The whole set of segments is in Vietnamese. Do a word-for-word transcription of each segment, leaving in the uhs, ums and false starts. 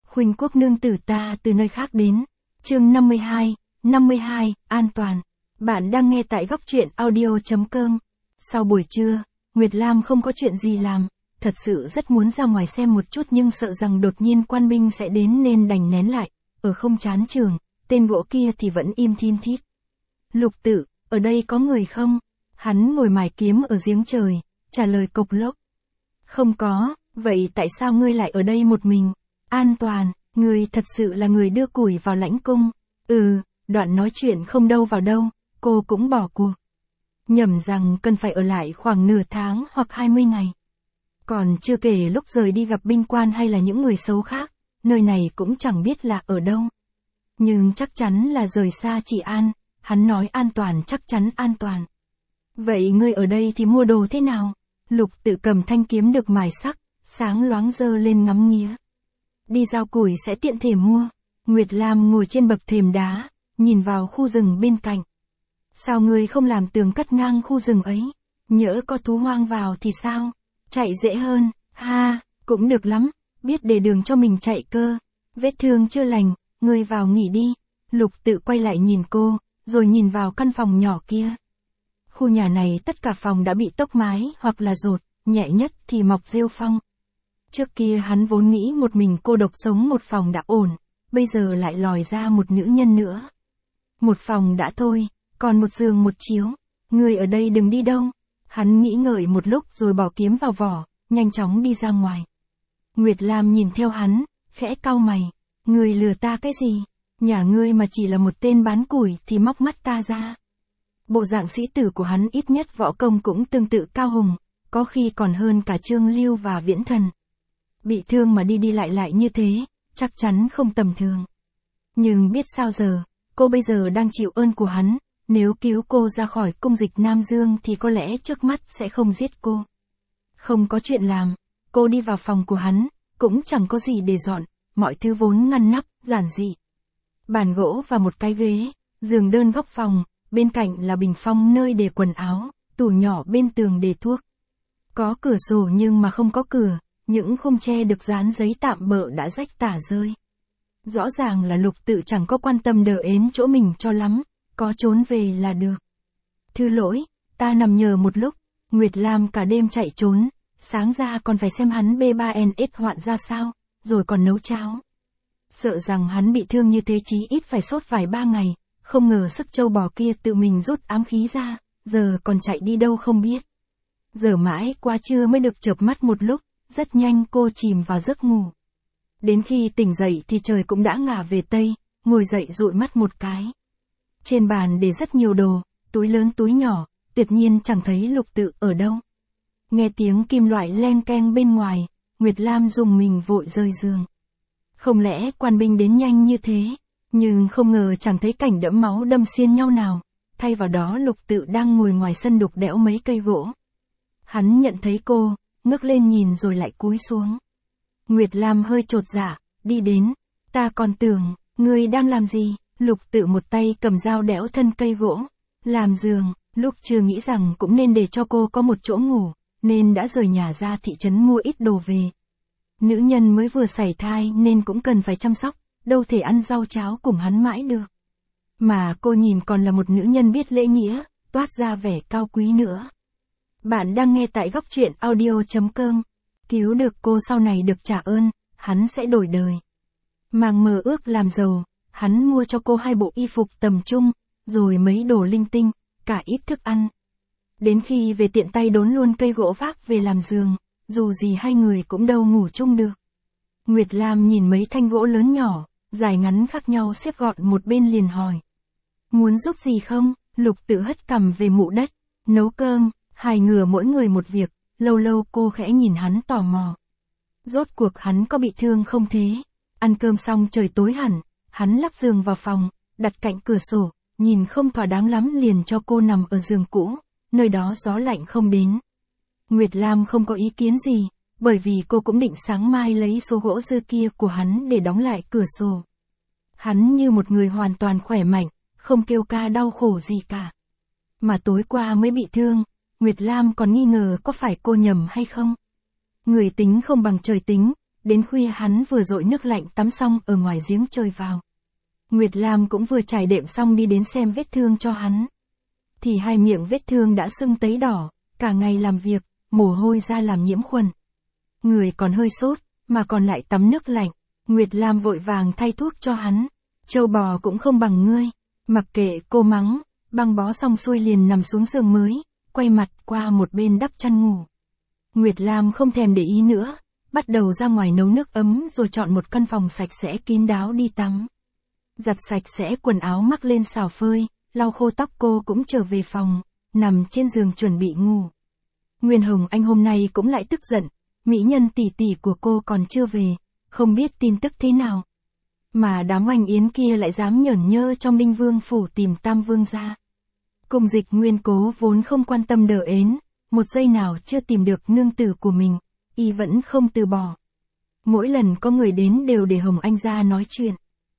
Khuynh Quốc nương tử ta từ nơi khác đến. Chương năm mươi hai, năm mươi hai, an toàn. Bạn đang nghe tại góc truyện audio.com. Sau buổi trưa, Nguyệt Lam không có chuyện gì làm, thật sự rất muốn ra ngoài xem một chút nhưng sợ rằng đột nhiên quan binh sẽ đến nên đành nén lại, ở không chán trường, tên gỗ kia thì vẫn im thin thít. Lục Tự, ở đây có người không? Hắn ngồi mài kiếm ở giếng trời, trả lời cộc lốc. Không có, vậy tại sao ngươi lại ở đây một mình? An toàn, ngươi thật sự là người đưa củi vào lãnh cung. Ừ, đoạn nói chuyện không đâu vào đâu, cô cũng bỏ cuộc. Nhầm rằng cần phải ở lại khoảng nửa tháng hoặc hai mươi ngày. Còn chưa kể lúc rời đi gặp binh quan hay là những người xấu khác, nơi này cũng chẳng biết là ở đâu. Nhưng chắc chắn là rời xa Trị An, hắn nói an toàn chắc chắn an toàn. Vậy ngươi ở đây thì mua đồ thế nào? Lục Tự cầm thanh kiếm được mài sắc, sáng loáng giơ lên ngắm nghía. Đi giao củi sẽ tiện thể mua. Nguyệt Lam ngồi trên bậc thềm đá, nhìn vào khu rừng bên cạnh. Sao ngươi không làm tường cắt ngang khu rừng ấy? Nhỡ có thú hoang vào thì sao? Chạy dễ hơn, ha, cũng được lắm, biết để đường cho mình chạy cơ. Vết thương chưa lành, ngươi vào nghỉ đi. Lục Tự quay lại nhìn cô, rồi nhìn vào căn phòng nhỏ kia. Khu nhà này tất cả phòng đã bị tốc mái hoặc là dột, nhẹ nhất thì mọc rêu phong. Trước kia hắn vốn nghĩ một mình cô độc sống một phòng đã ổn, bây giờ lại lòi ra một nữ nhân nữa. Một phòng đã thôi, còn một giường một chiếu, người ở đây đừng đi đâu. Hắn nghĩ ngợi một lúc rồi bỏ kiếm vào vỏ, nhanh chóng đi ra ngoài. Nguyệt Lam nhìn theo hắn, khẽ cau mày, người lừa ta cái gì? Nhà ngươi mà chỉ là một tên bán củi thì móc mắt ta ra. Bộ dạng sĩ tử của hắn ít nhất võ công cũng tương tự cao hùng, có khi còn hơn cả Trương Lưu và Viễn Thần. Bị thương mà đi đi lại lại như thế, chắc chắn không tầm thường. Nhưng biết sao giờ, cô bây giờ đang chịu ơn của hắn, nếu cứu cô ra khỏi cung dịch Nam Dương thì có lẽ trước mắt sẽ không giết cô. Không có chuyện làm, cô đi vào phòng của hắn, cũng chẳng có gì để dọn, mọi thứ vốn ngăn nắp, giản dị. Bàn gỗ và một cái ghế, giường đơn góc phòng, bên cạnh là bình phong nơi để quần áo, tủ nhỏ bên tường để thuốc. Có cửa sổ nhưng mà không có cửa, những khung tre được dán giấy tạm bợ đã rách tả rơi. Rõ ràng là Lục Tự chẳng có quan tâm đờ ến chỗ mình cho lắm, có trốn về là được. Thư lỗi, ta nằm nhờ một lúc, Nguyệt Lam cả đêm chạy trốn, sáng ra còn phải xem hắn B ba N S hoạn ra sao, rồi còn nấu cháo. Sợ rằng hắn bị thương như thế chí ít phải sốt vài ba ngày, không ngờ sức trâu bò kia tự mình rút ám khí ra, giờ còn chạy đi đâu không biết. Giờ mãi qua trưa mới được chợp mắt một lúc, rất nhanh cô chìm vào giấc ngủ. Đến khi tỉnh dậy thì trời cũng đã ngả về Tây, ngồi dậy dụi mắt một cái. Trên bàn để rất nhiều đồ, túi lớn túi nhỏ, tuyệt nhiên chẳng thấy Lục Tự ở đâu. Nghe tiếng kim loại leng keng bên ngoài, Nguyệt Lam dùng mình vội rời giường. Không lẽ quan binh đến nhanh như thế, nhưng không ngờ chẳng thấy cảnh đẫm máu đâm xiên nhau nào, thay vào đó Lục Tự đang ngồi ngoài sân đục đẽo mấy cây gỗ. Hắn nhận thấy cô, ngước lên nhìn rồi lại cúi xuống. Nguyệt Lam hơi chột dạ, đi đến, ta còn tưởng, ngươi đang làm gì? Lục Tự một tay cầm dao đẽo thân cây gỗ, làm giường, lúc chưa nghĩ rằng cũng nên để cho cô có một chỗ ngủ, nên đã rời nhà ra thị trấn mua ít đồ về. Nữ nhân mới vừa sảy thai nên cũng cần phải chăm sóc, đâu thể ăn rau cháo cùng hắn mãi được. Mà cô nhìn còn là một nữ nhân biết lễ nghĩa, toát ra vẻ cao quý nữa. Bạn đang nghe tại góc truyện audio.com. Cứu được cô sau này được trả ơn, hắn sẽ đổi đời. Màng mơ ước làm giàu, hắn mua cho cô hai bộ y phục tầm trung, rồi mấy đồ linh tinh, cả ít thức ăn. Đến khi về tiện tay đốn luôn cây gỗ vác về làm giường, dù gì hai người cũng đâu ngủ chung được. Nguyệt Lam nhìn mấy thanh gỗ lớn nhỏ, dài ngắn khác nhau xếp gọn một bên liền hỏi. Muốn giúp gì không? Lục Tự hất cằm về mụ đất, nấu cơm, hai người mỗi người một việc, lâu lâu cô khẽ nhìn hắn tò mò. Rốt cuộc hắn có bị thương không thế? Ăn cơm xong trời tối hẳn, hắn lắp giường vào phòng, đặt cạnh cửa sổ, nhìn không thỏa đáng lắm liền cho cô nằm ở giường cũ, nơi đó gió lạnh không đến. Nguyệt Lam không có ý kiến gì, bởi vì cô cũng định sáng mai lấy số gỗ dư kia của hắn để đóng lại cửa sổ. Hắn như một người hoàn toàn khỏe mạnh, không kêu ca đau khổ gì cả. Mà tối qua mới bị thương, Nguyệt Lam còn nghi ngờ có phải cô nhầm hay không. Người tính không bằng trời tính, Đến khuya hắn vừa dội nước lạnh tắm xong ở ngoài giếng chơi vào. Nguyệt Lam cũng vừa trải đệm xong đi đến xem vết thương cho hắn. Thì hai miệng vết thương đã sưng tấy đỏ, cả ngày làm việc, mồ hôi ra làm nhiễm khuẩn. Người còn hơi sốt, mà còn lại tắm nước lạnh. Nguyệt Lam vội vàng thay thuốc cho hắn. Trâu bò cũng không bằng ngươi. Mặc kệ cô mắng, băng bó xong xuôi liền nằm xuống giường mới, quay mặt qua một bên đắp chăn ngủ. Nguyệt Lam không thèm để ý nữa, bắt đầu ra ngoài nấu nước ấm rồi chọn một căn phòng sạch sẽ kín đáo đi tắm. Giặt sạch sẽ quần áo mắc lên xào phơi, lau khô tóc cô cũng trở về phòng, nằm trên giường chuẩn bị ngủ. Nguyên Hồng Anh hôm nay cũng lại tức giận, mỹ nhân tỷ tỷ của cô còn chưa về, không biết tin tức thế nào. Mà đám oanh yến kia lại dám nhởn nhơ trong Đinh Vương phủ tìm Tam Vương gia. Cùng Dịch Nguyên cố vốn không quan tâm đờ ến, một giây nào chưa tìm được nương tử của mình, y vẫn không từ bỏ. Mỗi lần có người đến đều để Hồng Anh ra nói chuyện.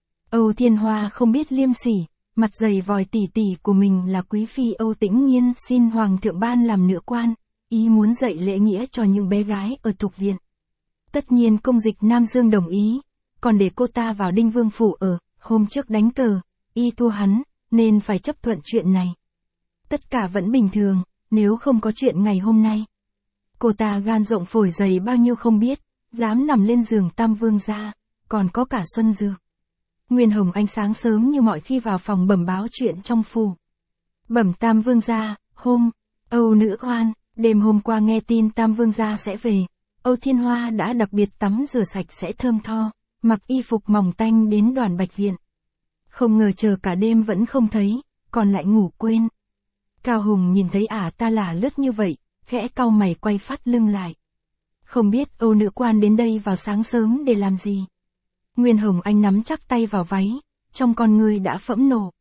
Âu Thiên Hoa không biết liêm sỉ, mặt dày vòi tỷ tỷ của mình là quý phi Âu Tĩnh Nhiên xin hoàng thượng ban làm nữ quan, ý muốn dạy lễ nghĩa cho những bé gái ở Thục Viện. Tất nhiên Công Dịch Nam Dương đồng ý, còn để cô ta vào Đinh Vương phủ ở, hôm trước đánh cờ, y thua hắn, nên phải chấp thuận chuyện này. Tất cả vẫn bình thường, nếu không có chuyện ngày hôm nay. Cô ta gan rộng phổi dày bao nhiêu không biết, dám nằm lên giường Tam Vương gia, còn có cả Xuân Dược. Nguyên Hồng Anh sáng sớm như mọi khi vào phòng bẩm báo chuyện trong phủ. Bẩm Tam Vương gia, hôm, Âu nữ oan, đêm hôm qua nghe tin Tam Vương gia sẽ về, Âu Thiên Hoa đã đặc biệt tắm rửa sạch sẽ thơm tho, mặc y phục mỏng tanh đến Đoàn Bạch Viện. Không ngờ chờ cả đêm vẫn không thấy, còn lại ngủ quên. Cao Hùng nhìn thấy ả ta lả lướt như vậy, khẽ cau mày quay phát lưng lại. Không biết Âu nữ quan đến đây vào sáng sớm để làm gì. Nguyên Hồng Anh nắm chắc tay vào váy, trong con người đã phẫn nộ.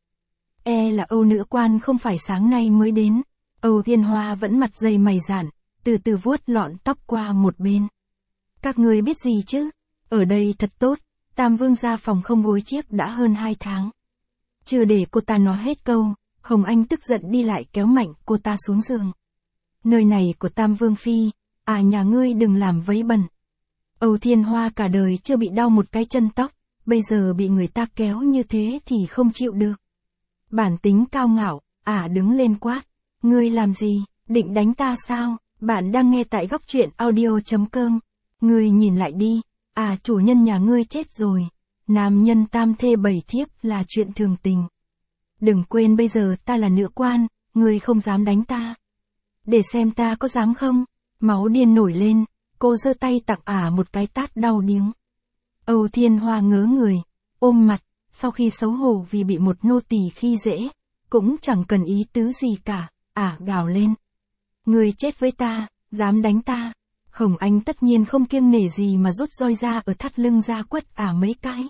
E là Âu nữ quan không phải sáng nay mới đến. Âu Thiên Hoa vẫn mặt dày mày dạn, từ từ vuốt lọn tóc qua một bên. Các người biết gì chứ? Ở đây thật tốt, Tam Vương gia phòng không gối chiếc đã hơn hai tháng. Chưa để cô ta nói hết câu, Hồng Anh tức giận đi lại kéo mạnh cô ta xuống giường. Nơi này của Tam Vương phi, à nhà ngươi đừng làm vấy bẩn. Âu Thiên Hoa cả đời chưa bị đau một cái chân tóc, bây giờ bị người ta kéo như thế thì không chịu được. Bản tính cao ngạo, ả à đứng lên quát. Ngươi làm gì, định đánh ta sao? Bạn đang nghe tại góc truyện audio chấm com. Ngươi nhìn lại đi, à chủ nhân nhà ngươi chết rồi. Nam nhân tam thê bảy thiếp là chuyện thường tình. Đừng quên bây giờ ta là nữ quan, ngươi không dám đánh ta. Để xem ta có dám không? Máu điên nổi lên, cô giơ tay tặng ả một cái tát đau điếng. Âu Thiên Hoa ngớ người, ôm mặt, sau khi xấu hổ vì bị một nô tỳ khi dễ, cũng chẳng cần ý tứ gì cả, ả gào lên. Ngươi chết với ta, dám đánh ta. Hồng Anh tất nhiên không kiêng nể gì mà rút roi ra ở thắt lưng ra quất ả mấy cái.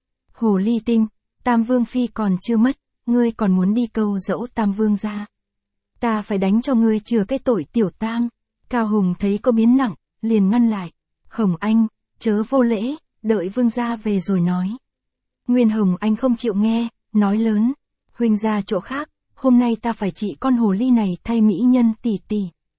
Hồ ly tinh, Tam Vương phi còn chưa mất, ngươi còn muốn đi câu dẫu Tam Vương gia. Ta phải đánh cho ngươi chừa cái tội tiểu tam. Cao Hùng thấy có biến nặng, liền ngăn lại. Hồng Anh, chớ vô lễ, đợi Vương gia về rồi nói. Nguyên Hồng Anh không chịu nghe, nói lớn. Huynh ra chỗ khác, hôm nay ta phải trị con hồ ly này thay mỹ nhân tỷ tỷ.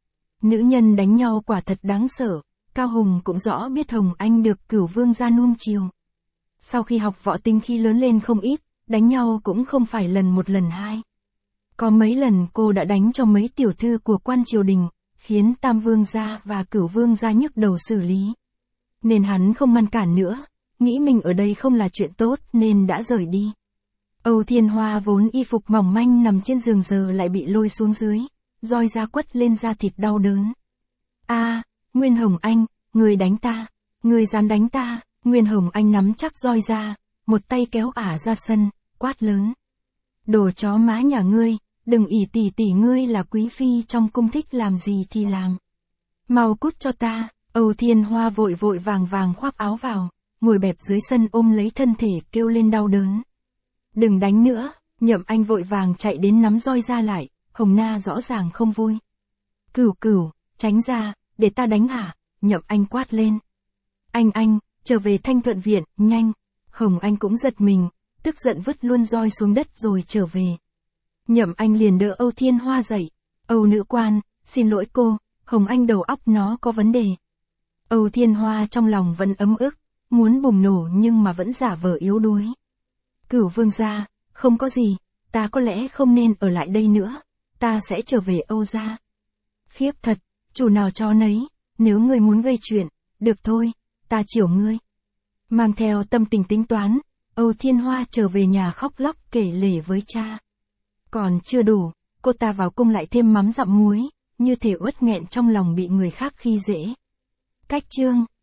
Nữ nhân đánh nhau quả thật đáng sợ, Cao Hùng cũng rõ biết Hồng Anh được Cửu Vương gia nuông chiều. Sau khi học võ tinh khi lớn lên không ít, đánh nhau cũng không phải lần một lần hai. Có mấy lần cô đã đánh cho mấy tiểu thư của quan triều đình, khiến Tam Vương gia và Cửu Vương gia nhức đầu xử lý. Nên hắn không ngăn cản nữa, nghĩ mình ở đây không là chuyện tốt nên đã rời đi. Âu Thiên Hoa vốn y phục mỏng manh nằm trên giường giờ lại bị lôi xuống dưới, roi ra quất lên da thịt đau đớn. A, à, Nguyên Hồng Anh, ngươi đánh ta, ngươi dám đánh ta? Nguyên Hồng Anh nắm chắc roi ra, một tay kéo ả ra sân, quát lớn. Đồ chó má nhà ngươi, đừng ỷ tỉ tỉ ngươi là quý phi trong cung thích làm gì thì làm. Mau cút cho ta. Âu Thiên Hoa vội vội vàng vàng khoác áo vào, ngồi bẹp dưới sân ôm lấy thân thể kêu lên đau đớn. Đừng đánh nữa. Nhậm Anh vội vàng chạy đến nắm roi ra lại, Hồng Na rõ ràng không vui. Cửu Cửu, tránh ra, để ta đánh hả? Nhậm Anh quát lên. Anh anh, trở về Thanh Thuận Viện, nhanh. Hồng Anh cũng giật mình, tức giận vứt luôn roi xuống đất rồi trở về. Nhậm Anh liền đỡ Âu Thiên Hoa dậy. Âu nữ quan, xin lỗi cô, Hồng Anh đầu óc nó có vấn đề. Âu Thiên Hoa trong lòng vẫn ấm ức, muốn bùng nổ nhưng mà vẫn giả vờ yếu đuối. Cửu vương gia, không có gì, ta có lẽ không nên ở lại đây nữa, ta sẽ trở về Âu gia. Khiếp thật, chủ nào chó nấy, nếu ngươi muốn gây chuyện, được thôi, ta chiều ngươi. Mang theo tâm tình tính toán, Âu Thiên Hoa trở về nhà khóc lóc kể lể với cha. Còn chưa đủ, cô ta vào cung lại thêm mắm dặm muối, như thể uất nghẹn trong lòng bị người khác khi dễ. Cách chương